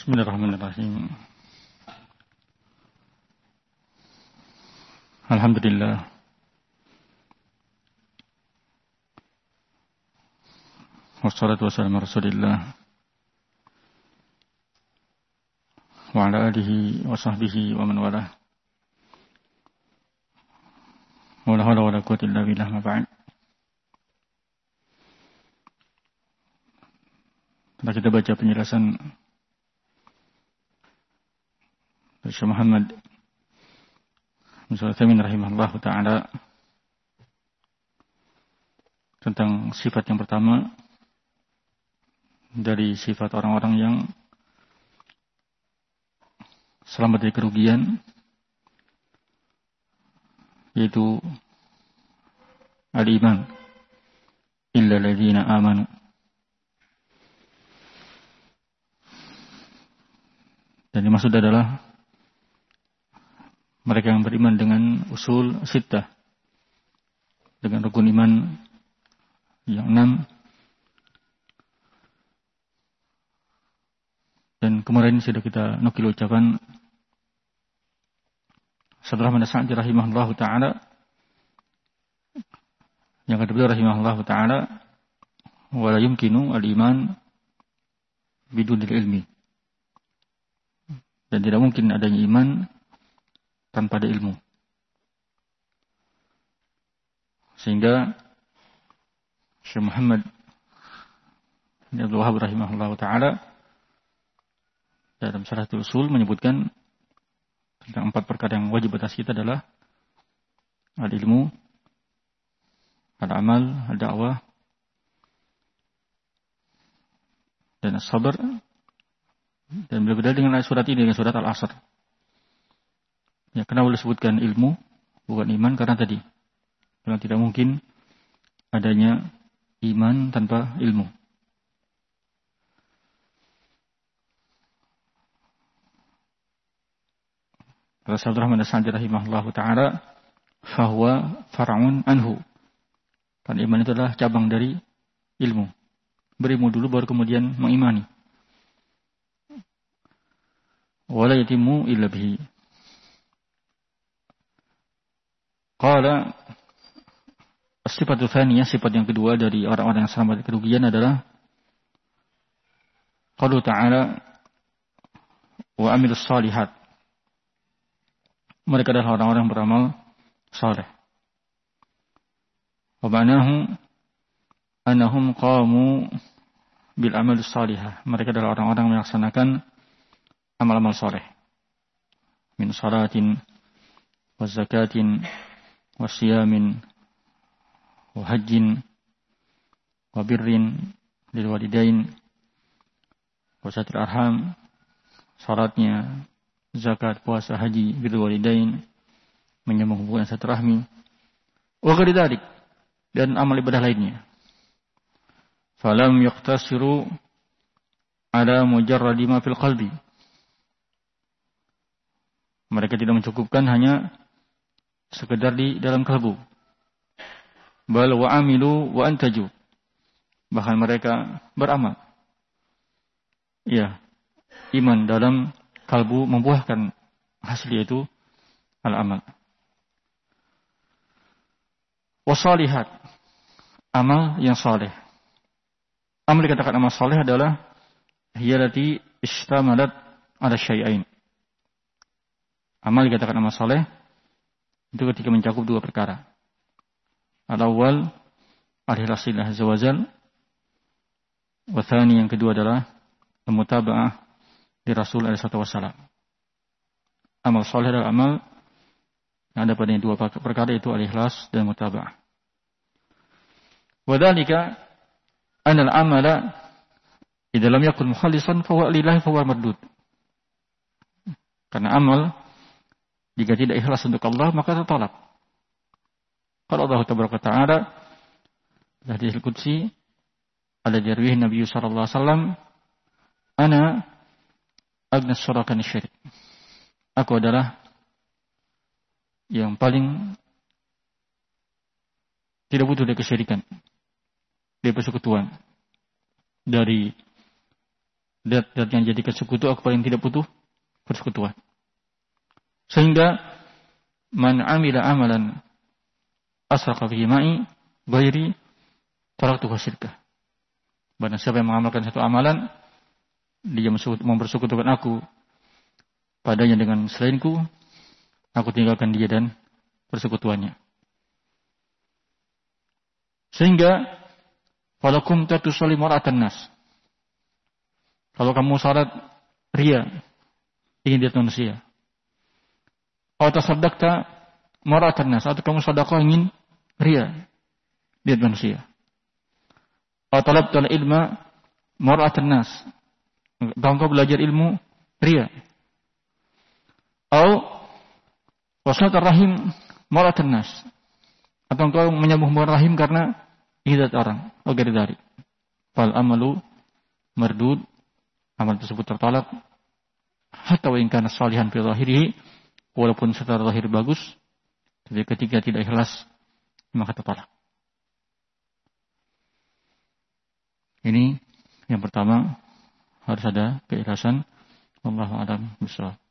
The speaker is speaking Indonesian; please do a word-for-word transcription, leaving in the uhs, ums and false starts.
Bismillahirrahmanirrahim. Alhamdulillah. Wassalatu wassalamu ala Rasulillah wa ala alihi wa sahbihi wa man walah. Wa la hawla wa la quwwata illa billah, ma ba'd. Setelah kita baca penjelasan dari Syekh Muhammad bin Shalih Al-Utsaimin rahimahullahu taala tentang sifat yang pertama dari sifat orang-orang yang selamat dari kerugian, yaitu al-iman illa alladzina amanu. Dan dimaksud adalah mereka yang beriman dengan usul sittah, dengan rukun iman yang enam. Dan kemarin sudah kita nukil ucapan setelah Ibnu Sa'di rahimahullahu ta'ala, yang kata beliau rahimahullahu ta'ala, wala yumkinu al-iman bidunil ilmi. Dan tidak mungkin adanya iman tanpa ada ilmu. Sehingga Syekh Muhammad bin Abdul Wahhab rahimahullahu ta'ala dalam Syarahul Usul menyebutkan tentang empat perkara yang wajib atas kita adalah al-ilmu, al-amal, al-da'wah, dan as-sabr. Dan berbeda dengan surat ini, dengan surat Al-Asr. Ya, kenapa boleh sebutkan ilmu bukan iman? Karena tadi, karena tidak mungkin adanya iman tanpa ilmu. Rasulullah Muhammad sallallahu alaihi rahimahullahu taala, fahuwa far'un anhu. Karena iman itu adalah cabang dari ilmu. Berilmu dulu baru kemudian mengimani. Wala yatimu illa bihi. Qala as-sifatu tsaniyah, sifat yang kedua dari orang-orang yang selamat dari kerugian adalah qaulu ta'ala wa amilus shalihat. Mereka adalah orang-orang yang beramal saleh. Wa ma'nahu annahum qamu bil amalus salihah. Mereka adalah orang-orang yang melaksanakan amal-amal saleh. Min salatin wa zakatin wa siyamin wa hajjin wa birrin lil walidain wa satir arham, salatnya, zakat, puasa, haji, birrul walidain, menyambung hubungan silaturahmi, wa ghairi dzalik, dan amal ibadah lainnya. Falam yaqtasiru ala mujarradi ma fil qalbi. Mereka tidak mencukupkan hanya sekedar di dalam kalbu. Bal wa amilu wa antaju. Bahkan mereka beramal. Ya, iman dalam kalbu membuahkan hasil, yaitu al-amal. Wasalihat, amal yang saleh. Amal dikatakan amal saleh adalah hiyalati istamalat ala syai'ain. Amal dikatakan amal saleh itu ketika mencakup dua perkara. Al-awwal al-ikhlasillah azza wajal, wa tsani, yang kedua adalah mutaba'ah di Rasul alaihi wasallam. Amal saleh adalah amal yang ada pada dua perkara, itu al-ikhlas dan mutaba'ah. Wa dzalika anna al-amala idza lam yakun mukhalisan fa huwa lillahi fa huwa mardud. Karena amal jika tidak ikhlas untuk Allah, maka tertolak. Kalau Allah tabaraka ta'ala dalam hadis qudsi ada jarwih Nabi sallallahu alaihi wasallam, ana agnas syurakan syirik. Aku adalah yang paling tidak butuh dari kesyirikan, dari persekutuan, dari Dat-dat yang jadikan sekutu, aku paling tidak butuh persekutuan. Sehingga man amila amalan asraqa fihi ma'i ghairi taraktuhu syirkah. Barang siapa yang mengamalkan satu amalan, dia mempersekutukan aku padanya dengan selainku, aku tinggalkan dia dan persekutuannya. Sehingga falakum tatusalli mar'atan nas. Kalau kamu salat ria, ingin lihat manusia. Atau tasaddaqta mar'atan nas, atau kamu sedekah ingin ria, lihat manusia. Atau talabta ilma mar'atan nas, engkau belajar ilmu ria. Atau waslatar rahim mar'atan nas, atau engkau menyambung rahim karena ingin lihat orang. Oke dari. Fal amalu mardud, amal tersebut tertolak. Hatta wa in kana salihan fi zahirihi, walaupun secara zahir bagus, tapi ketika tidak ikhlas maka tertolak. Ini yang pertama, harus ada keikhlasan. Wallahu a'lam bishawab.